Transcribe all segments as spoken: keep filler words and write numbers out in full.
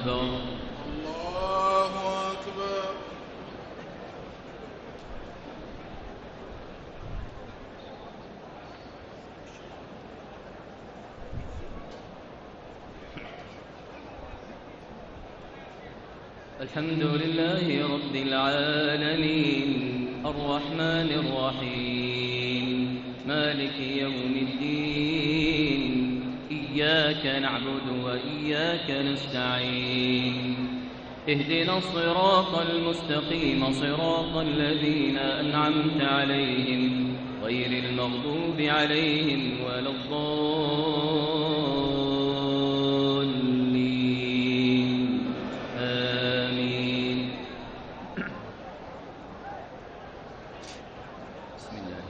أكبر. الله أكبر. الحمد لله رب العالمين الرحمن الرحيم مالك يوم الدين إياك نعبد وإياك نستعين اهدنا الصراط المستقيم صراط الذين أنعمت عليهم غير المغضوب عليهم ولا الضالين آمين. بسم الله.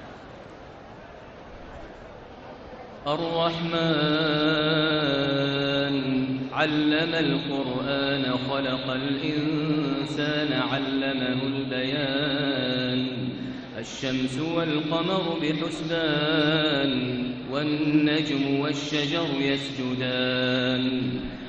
الرحمن علم القرآن خلق الإنسان علمه البيان الشمس والقمر بحسبان والنجم والشجر يسجدان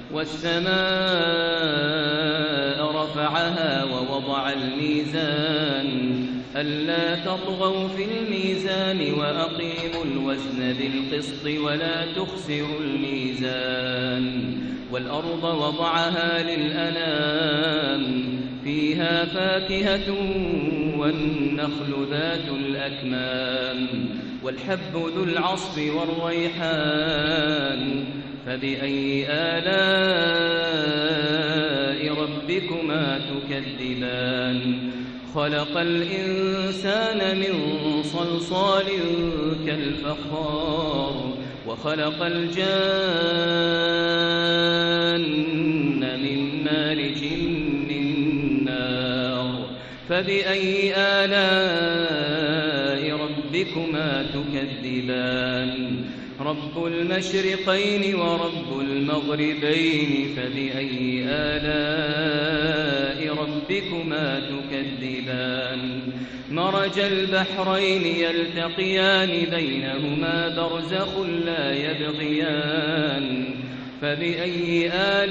والسماء رفعها ووضع الميزان ألا تطغوا في الميزان وأقيموا الوزن بالقسط ولا تخسروا الميزان والأرض وضعها للأنام فيها فاكهة والنخل ذات الأكمام والحب ذو العصف والريحان فبأي آلاء ربكما تكذبان خلق الإنسان من صلصال كالفخار وخلق الجان من مارج من نار فبأي آلاء ربكما تكذبان رب المشرقين ورب المغربين فبأي آلاء ربكما تكذبان مرج البحرين يلتقيان بينهما برزخ لا يبغيان فبأي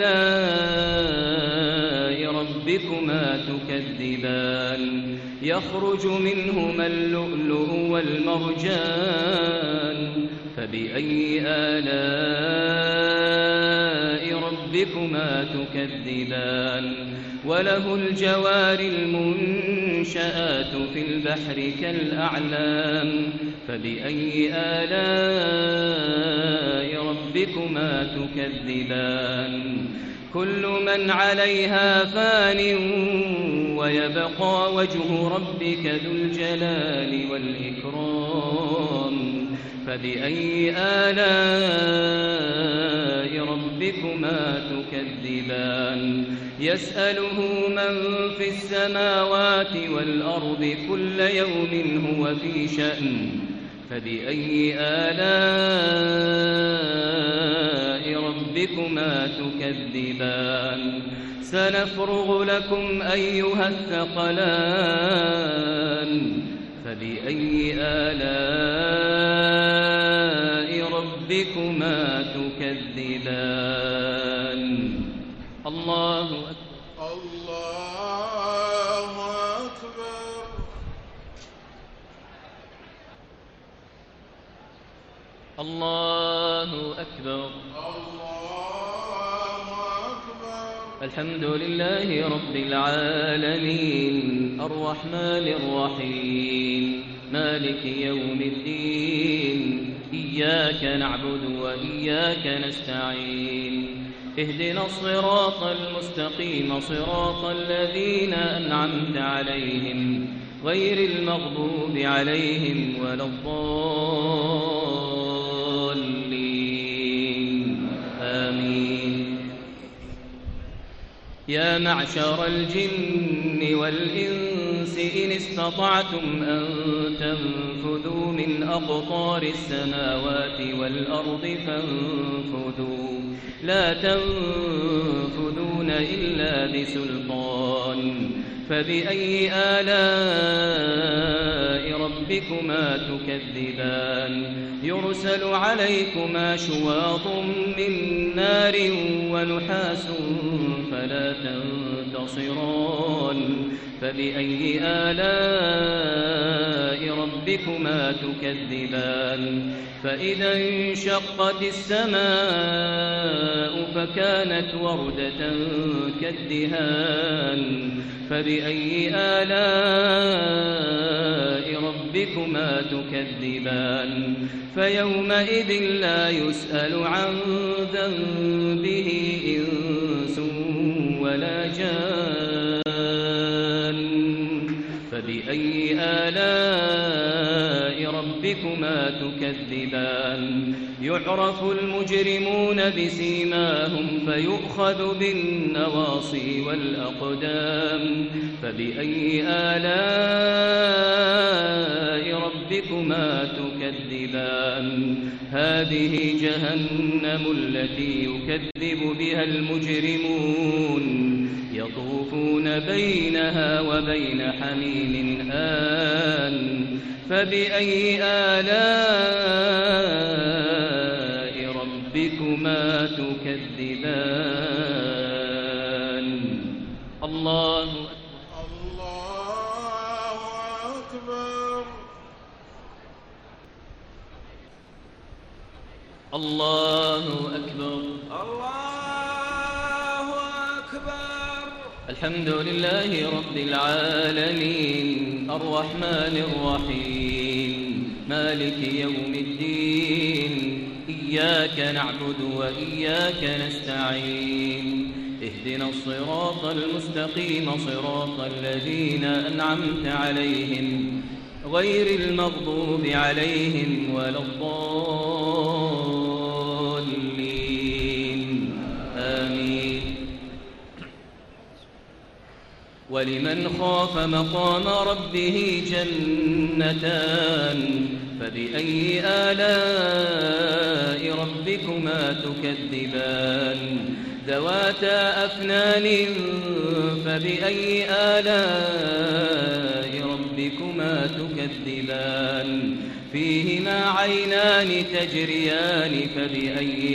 آلاء ربكما تكذبان يخرج منهما اللؤلؤ والمرجان فبأي آلاء ربكما تكذبان وله الجوار المنشآت في البحر كالأعلام فبأي آلاء ربكما تكذبان كل من عليها فان ويبقى وجه ربك ذو الجلال والإكرام فبأي آلاء ربكما تكذبان يسأله من في السماوات والأرض كل يوم هو في شأن فبأي آلاء ربكما تكذبان سنفرغ لكم أيها الثقلان فبأي آلاء ربكما تكذبان الله أكبر. الله أكبر. الله أكبر. الله أكبر. الحمد لله رب العالمين الرحمن الرحيم مالك يوم الدين إياك نعبد وإياك نستعين اهدنا الصراط المستقيم صراط الذين أنعمت عليهم غير المغضوب عليهم ولا الضالين آمين. يا معشر الجن والإنس إن استطعتم أن تنفذوا من أقطار السماوات والأرض فانفذوا لا تنفذون إلا بسلطان فبأي آلاء ربكما تكذبان يرسل عليكما شواظ من نار ونحاس فلا تنتصران فبأي آلاء ربكما تكذبان فإذا انشقت السماء فكانت وردة كالدهان فبأي آلاء ربكما تكذبان فيومئذ لا يسأل عن ذنبه إنس ولا جان فبأي آلاء ربكما تكذبان يعرف المجرمون بسيماهم فيؤخذ بالنواصي والأقدام فبأي آلاء ربكما تكذبان هذه جهنم التي يكذب بها المجرمون يطوفون بينها وبين حميم آن فبأي آلاء ربكما تكذبان الله الله أكبر الله أكبر الله أكبر الحمد لله رب العالمين الرحمن الرحيم مالك يوم الدين إياك نعبد وإياك نستعين اهدنا الصراط المستقيم صراط الذين أنعمت عليهم غير المغضوب عليهم ولا الضالين آمين ولمن خاف مقام ربه جنتان فبأي آلاء ربكما تكذبان ذواتا أفنان فبأي آلاء ربكما تكذبان فيهما عينان تجريان فبأي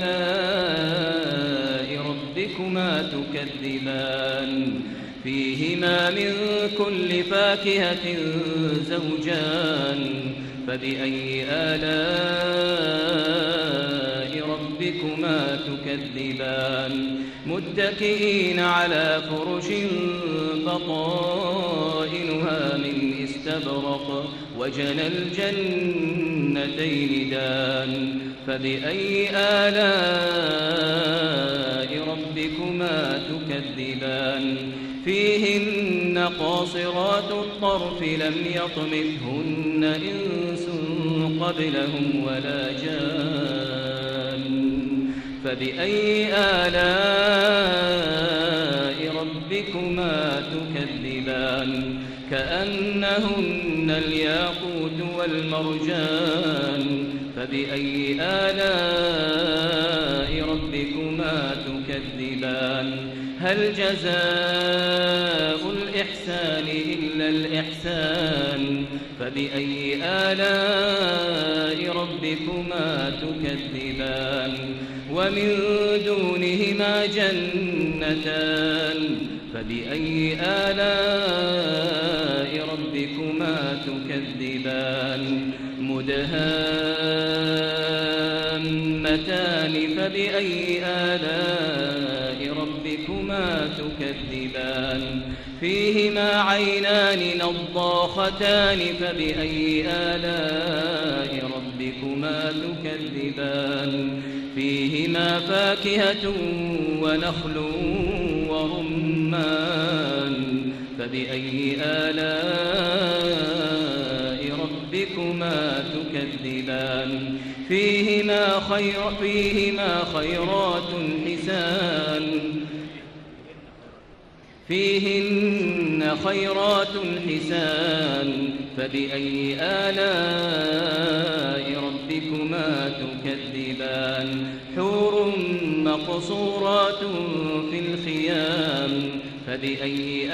آلاء ربكما تكذبان فيهما من كل فاكهة زوجان فبأي آلاء ربكما تكذبان متكئين على فرش بطائنها من استبرق وجنى الجنتين دان فبأي آلاء ربكما تكذبان فيهن قاصرات الطرف لم يطمثهن إنس قبلهم ولا جان فبأي آلاء ربكما تكذبان كأنهن الياقوت والمرجان فبأي آلاء ربكما تكذبان هل جزاء الإحسان إلا الإحسان فبأي آلاء ربكما تكذبان ومن دونهما جنتان فبأي آلاء ربكما تكذبان مدهامتان فبأي آلاء ربكما تكذبان فيهما عينان نضاختان فبأي آلاء ربكما تكذبان فيهما فاكهة ونخل ورمان فبأي آلاء ربكما تكذبان فيهما خير فيهما خيرات حسان فيهن خيرات حسان فبأي آلاء ربكما تكذبان حور مقصورات في الخيام فبأي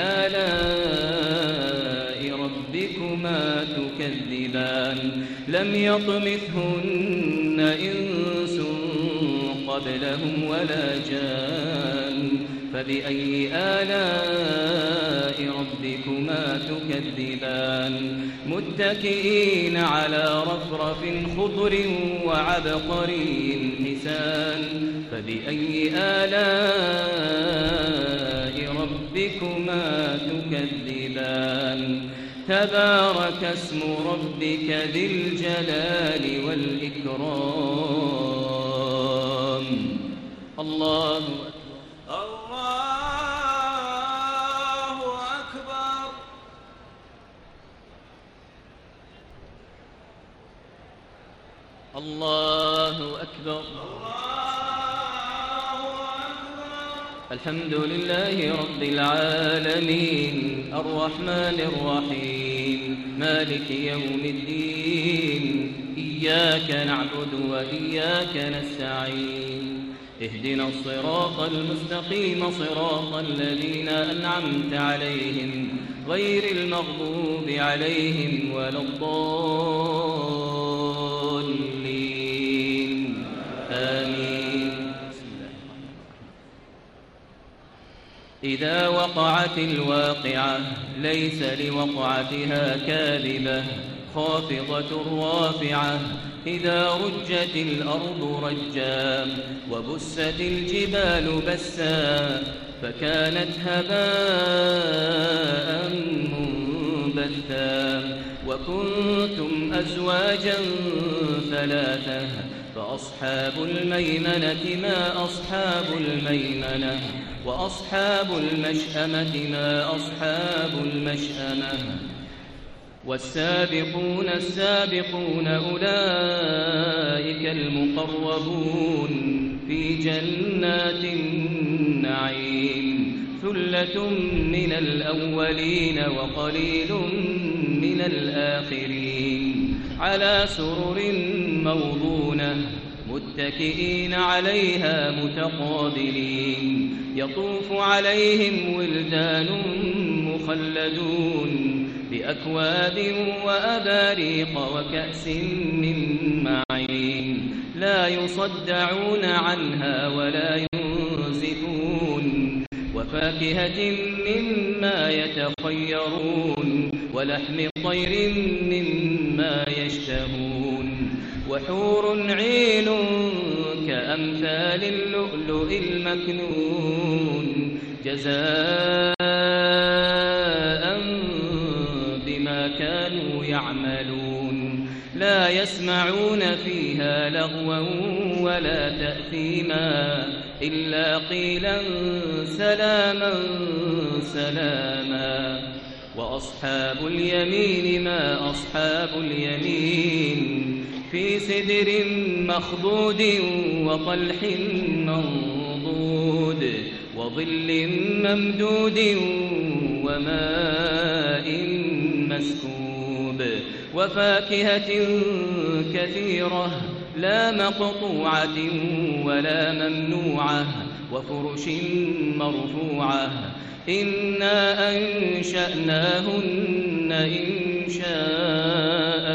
آلاء ربكما تكذبان لم يطمثهن إنس قبلهم ولا جان فبأي آلاء ربكما تكذبان متكئين على رفرف خضر وعبقري حسان فبأي آلاء ربكما تكذبان تبارك اسم ربك ذي الجلال والإكرام الله أكبر الله أكبر الله أكبر الحمد لله رب العالمين الرحمن الرحيم مالك يوم الدين إياك نعبد وإياك نستعين اهدنا الصراط المستقيم صراط الذين أنعمت عليهم غير المغضوب عليهم ولا الضالين آمين إذا وقعت الواقعة ليس لوقعتها كاذبة خافضة رافعة إذا رجت الأرض رجا وبست الجبال بسا فكانت هباء منبثا وكنتم أزواجا ثلاثة فأصحاب الميمنة ما أصحاب الميمنة وأصحاب المشأمة ما أصحاب المشأمة والسابقون السابقون أولئك المقربون في جنات النعيم ثلة من الأولين وقليل من الآخرين على سرر موضونة متكئين عليها متقابلين يطوف عليهم ولدان مخلدون بأكواب وأباريق وكأس من معين لا يصدعون عنها ولا ينزفون وفاكهة مما يتخيرون ولحم طير مما يشتهون وحور عين كأمثال اللؤلؤ المكنون جزاء بما كانوا يعملون لا يسمعون فيها لغوا ولا تأثيما إلا قيلا سلاما سلاما وأصحاب اليمين ما أصحاب اليمين في سدر مخضود وطلح منضود وظل ممدود وماء مسكوب وفاكهة كثيرة لا مقطوعة ولا ممنوعة وفرش مرفوعة إنا أنشأناهن إنشاء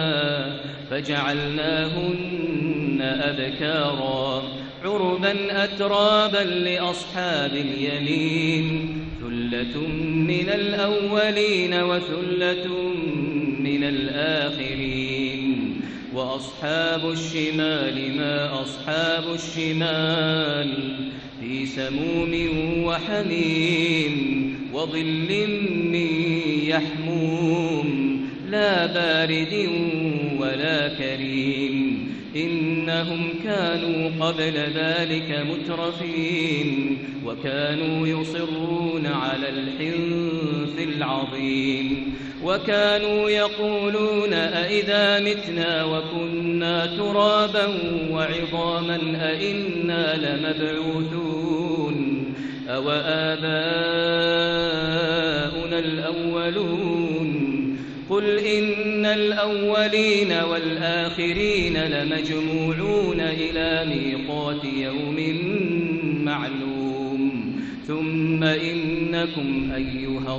فجعلناهن أبكارا عربا أترابا لأصحاب اليمين ثلة من الأولين وثلة من الآخرين وأصحاب الشمال ما أصحاب الشمال في سموم وحميم وظل من يحموم لا بارد ولا كريم إنهم كانوا قبل ذلك مترفين وكانوا يصرون على الحنث العظيم وكانوا يقولون أئذا متنا وكنا ترابا وعظاما أئنا لمبعوثون أو آباؤنا الأولون قل إن الأولين والآخرين لمجموعون إلى ميقات يوم معلوم ثم إنكم أيها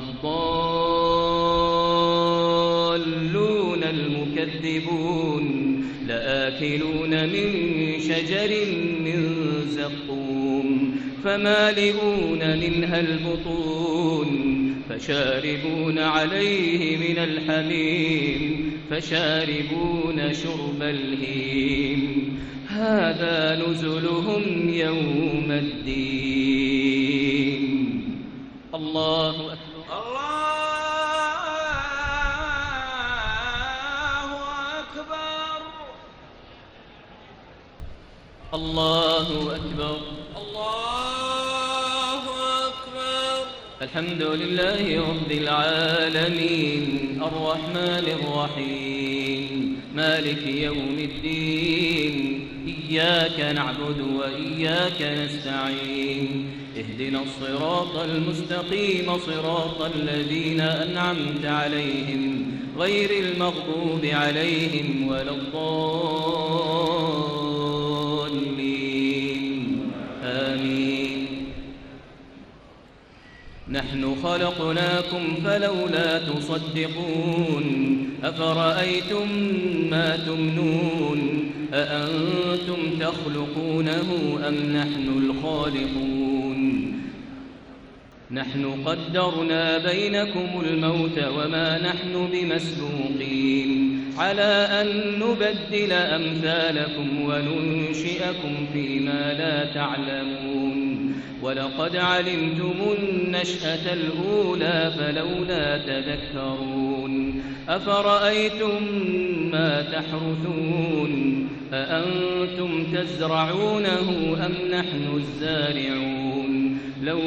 الضالون المكذبون لآكلون من شجر من زقوم فمالئون منها البطون فشاربون عليه من الحميم فشاربون شرب الهيم هذا نزلهم يوم الدين. الله أكبر. الله أكبر. الله أكبر. الله أكبر. الحمد لله رب العالمين الرحمن الرحيم مالك يوم الدين إياك نعبد وإياك نستعين اهدنا الصراط المستقيم صراط الذين أنعمت عليهم غير المغضوب عليهم ولا الضالين آمين. نحن خلقناكم فلولا تصدقون أفرأيتم ما تمنون أأنتم تخلقونه أم نحن الخالقون نحن قدرنا بينكم الموت وما نحن بمسبوقين على أن نبدل أمثالكم وننشئكم فيما لا تعلمون ولقد علمتم النشأة الأولى فلولا تذكرون أفرأيتم ما تحرثون أأنتم تزرعونه أم نحن الزارعون لو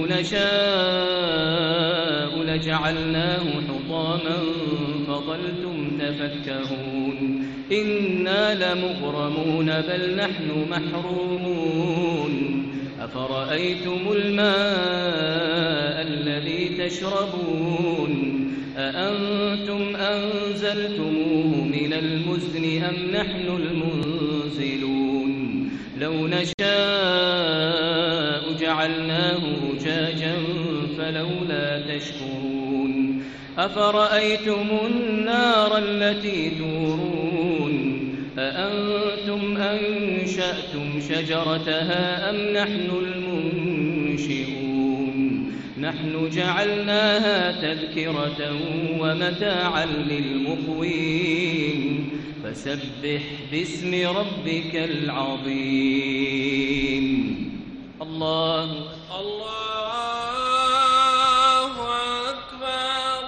نشاء لجعلناه حطاما فظلتم تفكهون إنا لمغرمون بل نحن محرومون أفرأيتم الماء الذي تشربون أأنتم أنزلتموه من المزن أم نحن المنزلون لو نشاء جعلناه أجاجا فلولا تشكرون أفرأيتم النار التي تورون أأنتم أنشأتم شجرتها أم نحن المنشئون نحن جعلناها تذكرة ومتاعا للمقوين فسبح باسم ربك العظيم. الله الله أكبر.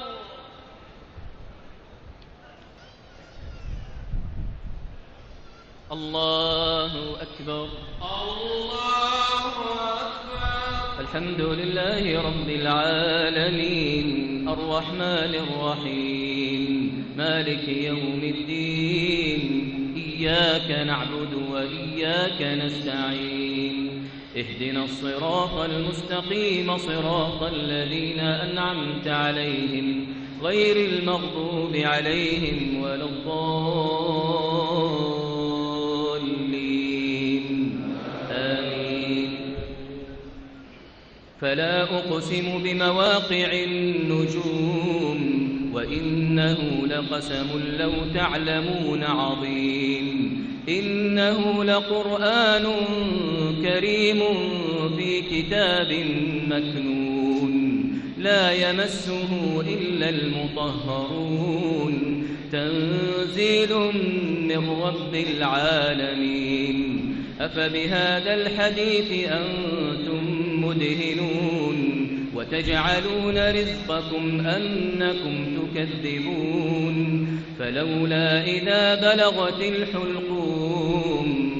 الله أكبر. الله أكبر. الحمد لله رب العالمين الرحمن الرحيم مالك يوم الدين إياك نعبد وإياك نستعين اهدنا الصراط المستقيم صراط الذين أنعمت عليهم غير المغضوب عليهم ولا الضالين آمين. فلا أقسم بمواقع النجوم وإنه لقسم لو تعلمون عظيم إنه لقرآن كريم في كتاب مكنون لا يمسه إلا المطهرون تنزيل من رب العالمين. أفبهذا الحديث أنتم مدهنون وتجعلون رزقكم أنكم تكذبون فلولا إذا بلغت الحلقوم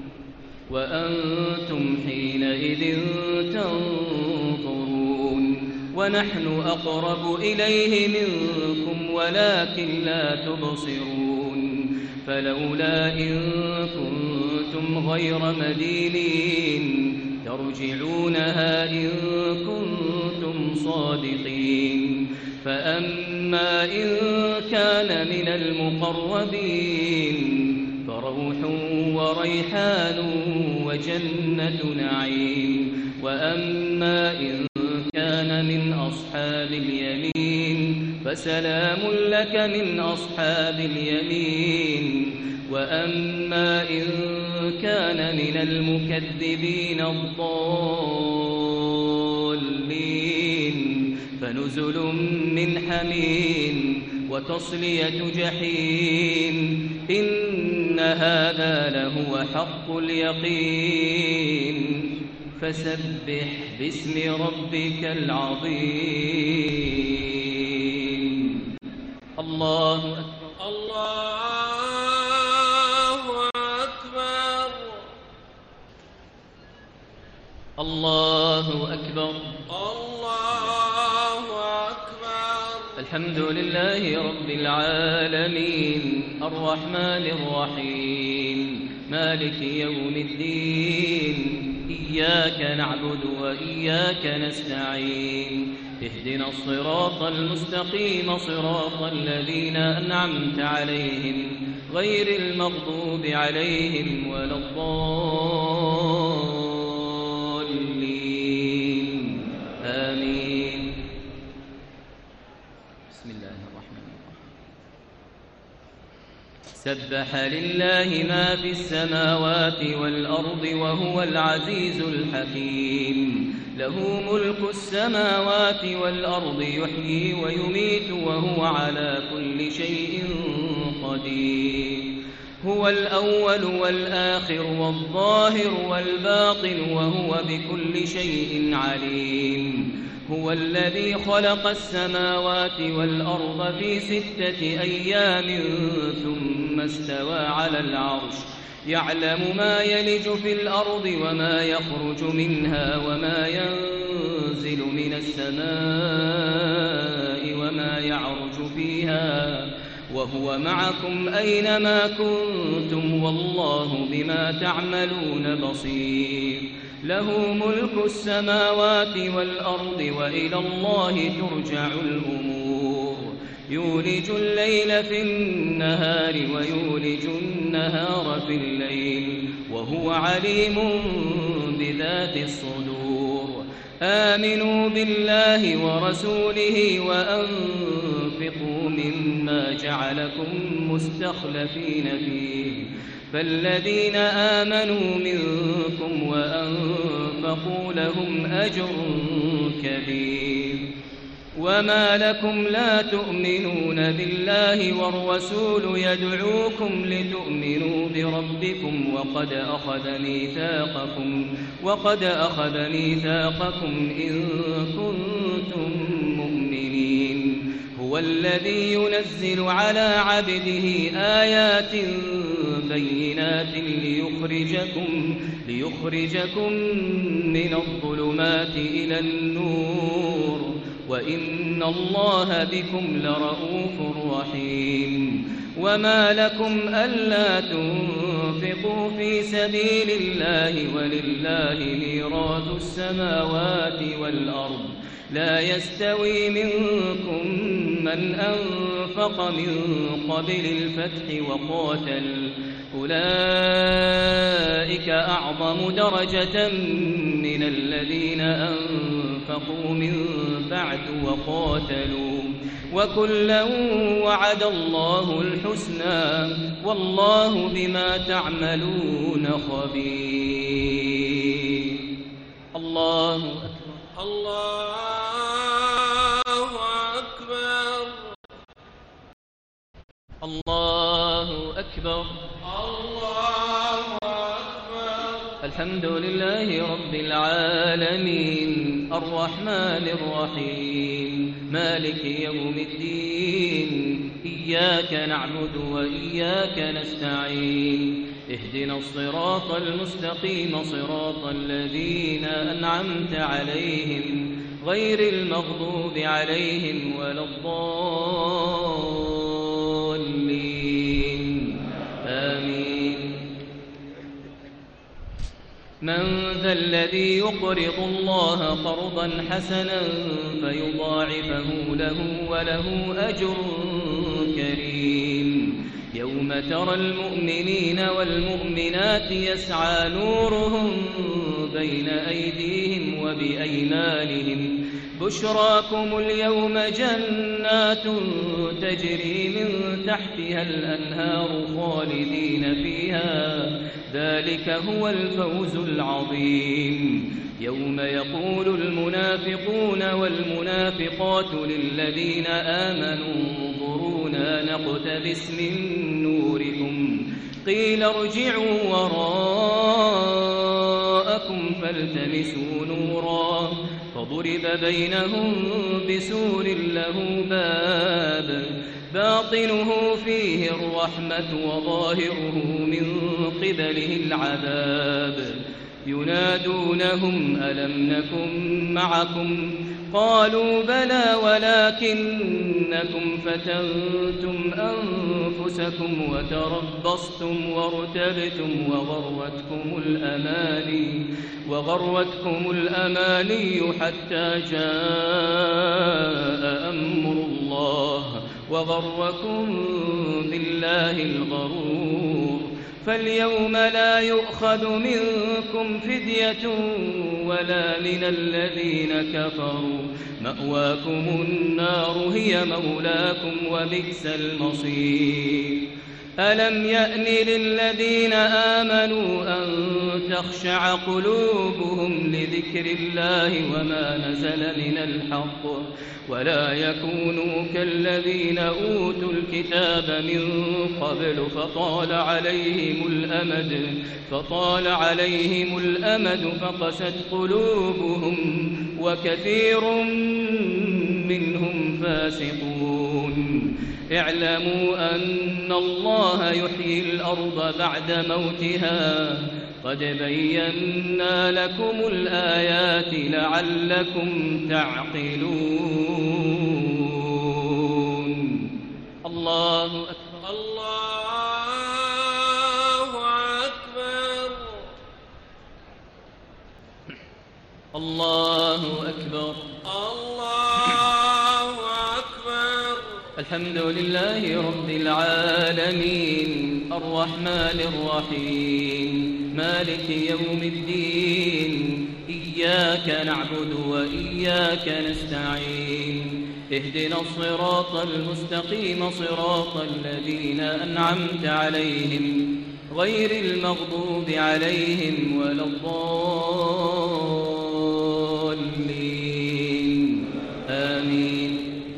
وأنتم حينئذ تنظرون ونحن أقرب إليه منكم ولكن لا تبصرون فلولا إن كنتم غير مدينين ترجعونها إن كنتم صادقين فأما إن كان من المقربين فروح وريحان وجنة نعيم وأما إن أصحاب اليمين فسلام لك من أصحاب اليمين وأما إن كان من المكذبين الضالين فنزل من حميم وتصلية جحيم إن هذا لهو حق اليقين فسبح باسم ربك العظيم. الله أكبر. الله أكبر. الله أكبر. الله أكبر. الحمد لله رب العالمين الرحمن الرحيم مالك يوم الدين إياك نعبد وإياك نستعين اهدنا الصراط المستقيم صراط الذين أنعمت عليهم غير المغضوب عليهم ولا الضالين آمين. بسم الله الرحمن الرحيم. سبح لله ما في السماوات والأرض وهو العزيز الحكيم له ملك السماوات والأرض يحيي ويميت وهو على كل شيء قدير هو الأول والآخر والظاهر والباطن وهو بكل شيء عليم هو الذي خلق السماوات والأرض في ستة أيام ثم استوى على العرش يعلم ما يلج في الأرض وما يخرج منها وما ينزل من السماء وما يعرج فيها وهو معكم أينما كنتم والله بما تعملون بصير له ملك السماوات والأرض وإلى الله ترجع الأمور يولج الليل في النهار ويولج النهار في الليل وهو عليم بذات الصدور آمنوا بالله ورسوله وأنفقوا مما جعلكم مستخلفين فيه فالذين آمنوا منكم وأنفقوا لهم أجر كبير وما لكم لا تؤمنون بالله والرسول يدعوكم لتؤمنوا بربكم وقد أخذ ميثاقكم وقد أخذ ميثاقكم إن كنتم مؤمنين هو الذي ينزل على عبده آيات بينات ليخرجكم ليخرجكم من الظلمات إلى النور وإن الله بكم لرؤوف رحيم وما لكم ألا تنفقوا في سبيل الله ولله ميراث السماوات والأرض لا يستوي منكم من أنفق من قبل الفتح وقاتل أولئك أعظم درجة من الذين أنفقوا من بعد وقاتلوا وكلا وعد الله الحسنى والله بما تعملون خبير. الله أكبر. الله أكبر. الله أكبر. الله أكبر. الحمد لله رب العالمين الرحمن الرحيم مالك يوم الدين إياك نعبد وإياك نستعين اهدنا الصراط المستقيم صراط الذين أنعمت عليهم غير المغضوب عليهم ولا الضالين آمين. من ذا الذي يقرض الله قرضا حسنا فيضاعفه له وله أجر كريم يوم ترى المؤمنين والمؤمنات يسعى نورهم بين أيديهم وبأيمانهم بشراكم اليوم جنات تجري من تحتها الأنهار خالدين فيها ذلك هو الفوز العظيم يوم يقول المنافقون والمنافقات للذين آمنوا انظرونا نقتبس من نوركم قيل ارجعوا وراءكم فالتمسوا نورا فضرب بينهم بسور له باب باطنه فيه الرحمة وظاهره من قبله العذاب ينادونهم ألم نكن معكم قالوا بلى ولكنكم فتنتم أنفسكم وتربصتم وارتبتم وغرتكم الأماني وغرتكم الأماني حتى جاء أمر الله وغركم بالله الغرور فاليوم لا يؤخذ منكم فدية ولا من الذين كفروا مأواكم النار هي مولاكم وبئس المصير ألم يأن للذين آمنوا أن تخشع قلوبهم لذكر الله وما نزل من الحق ولا يكونوا كالذين أوتوا الكتاب من قبل فطال عليهم الأمد فطال عليهم الأمد فقست قلوبهم وكثير منهم فاسقون اعلموا أن الله يحيي الأرض بعد موتها قد بينا لكم الآيات لعلكم تعقلون الله أكبر الله أكبر الله أكبر الله أكبر الحمد لله رب العالمين الرحمن الرحيم مالك يوم الدين إياك نعبد وإياك نستعين اهدنا الصراط المستقيم صراط الذين أنعمت عليهم غير المغضوب عليهم ولا الضالين آمين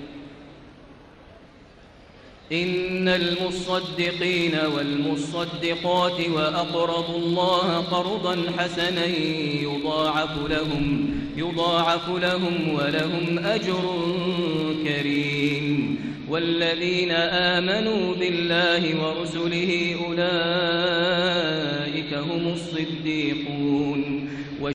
إن المصدقين والمصدقات وأقرضوا الله قرضا حسنا يضاعف لهم يضاعف لهم ولهم أجر كريم والذين آمنوا بالله ورسله أولئك هم الصديقون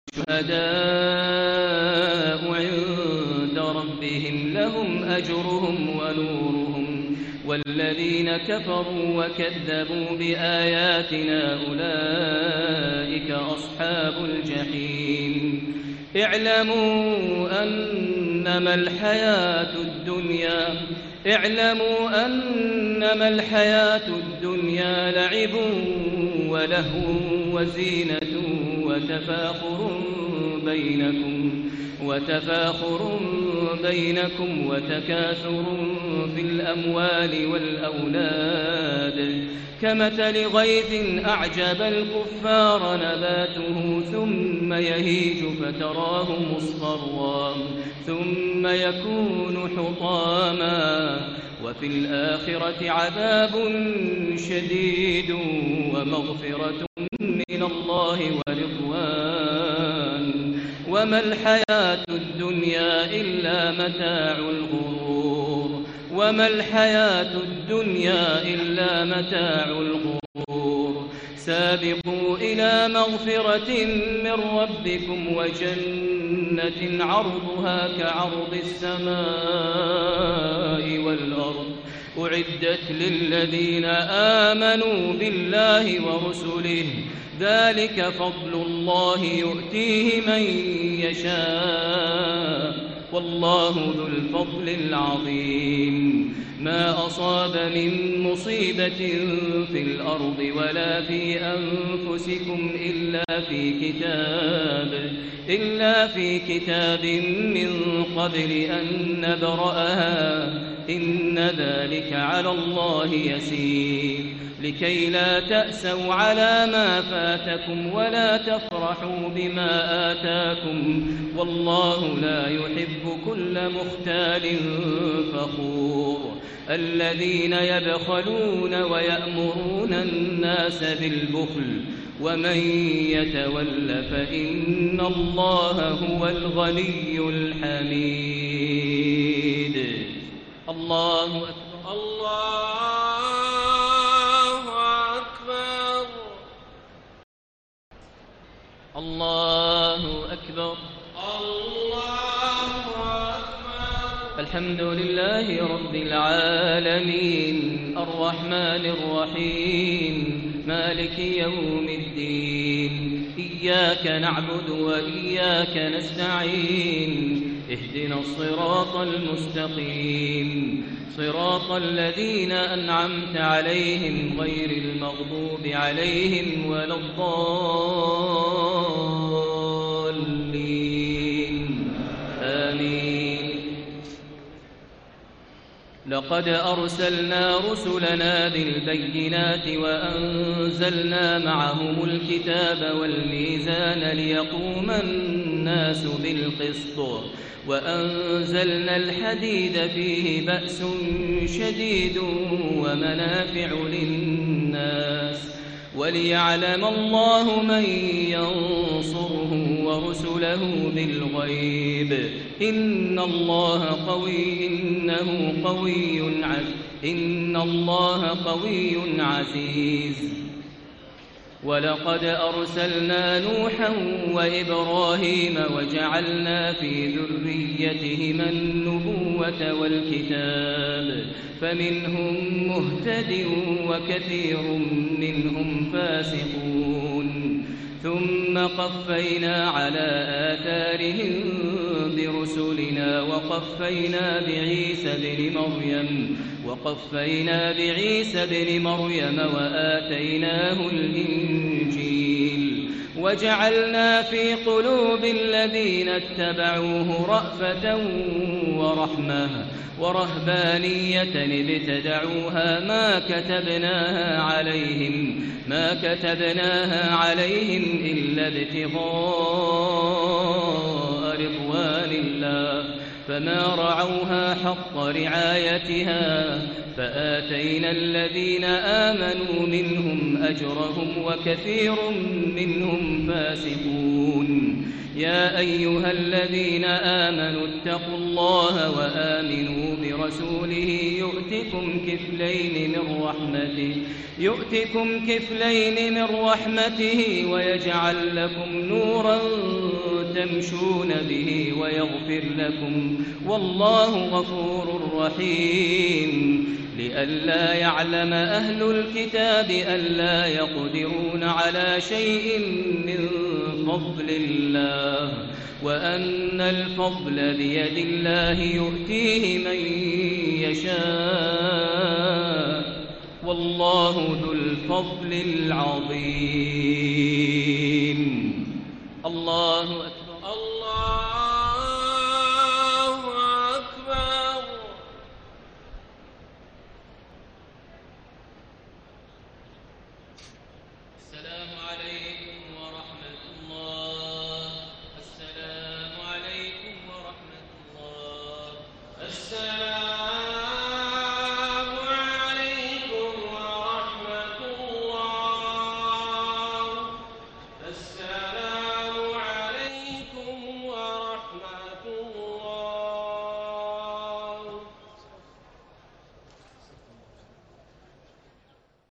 والشهداء عند ربهم لهم أجرهم ونورهم والذين كفروا وكذبوا بآياتنا أولئك أصحاب الجحيم اعلموا أنما الحياة الدنيا اعلموا أنما الحياة الدنيا لعب ولهو وزينة وتفاخر بينكم وتفاخر بينكم وتكاثر في الأموال والأولاد كمثل غيث أعجب الكفار نباته ثم يهيج فتراه مصفرا ثم يكون حطاما وفي الآخرة عذاب شديد ومغفرة من الله ورضوان وما الحياة الدنيا إلا متاع الغرور وما الحياة الدنيا إلا متاع الغرور سابقوا إلى مغفرة من ربكم وجنة عرضها كعرض السماء والأرض أعدت للذين آمنوا بالله ورسله ذلك فضل الله يؤتيه من يشاء والله ذو الفضل العظيم ما أصاب من مصيبة في الأرض ولا في أنفسكم إلا في كتاب إلا في كتاب من قبل أن نبرأها إن ذلك على الله يسير لكي لا تأسوا على ما فاتكم ولا تفرحوا بما آتاكم والله لا يحب كل مختال فخور الذين يبخلون ويأمرون الناس بالبخل ومن يتول فإن الله هو الغني الحميد. الله أكبر. الله أكبر. الله أكبر. الله أكبر. الحمد لله رب العالمين الرحمن الرحيم مالك يوم الدين إياك نعبد وإياك نستعين اهدنا الصراط المستقيم صراط الذين أنعمت عليهم غير المغضوب عليهم ولا الضالين آمين. لقد أرسلنا رسلنا بالبينات وأنزلنا معهم الكتاب والميزان ليقوم الناس بالقسط وأنزلنا الحديد فيه بأس شديد ومنافع للناس وليعلم الله من ينصره ورسله بالغيب إن الله قوي إنه قوي عزيز إن الله قوي عزيز. ولقد أرسلنا نوحا وإبراهيم وجعلنا في ذريتهما النبوة والكتاب فمنهم مهتد وكثير منهم فاسقون ثم قفينا على آثارهم برسلنا وقفينا بعيسى بن مريم وقفينا بعيسى بن مريم وآتيناه الإنجيل وجعلنا في قلوب الذين اتبعوه رأفة ورحمة ورهبانية ابتدعوها ما كتبناها عليهم ما كتبناها عليهم إلا ابتغاء رضوان الله فما رعوها حق رعايتها فآتينا الذين آمنوا منهم أجرهم وكثير منهم فاسقون. يا أيها الذين آمنوا اتقوا الله وآمنوا برسوله يؤتكم كفلين من رحمته يؤتكم كفلين من رحمته ويجعل لكم نورا تمشون به ويغفر لكم والله غفور رحيم. لئلا يعلم أهل الكتاب ألا يقدرون على شيء من فضل الله وأن الفضل بيد الله يؤتيه من يشاء والله ذو الفضل العظيم. الله أكبر.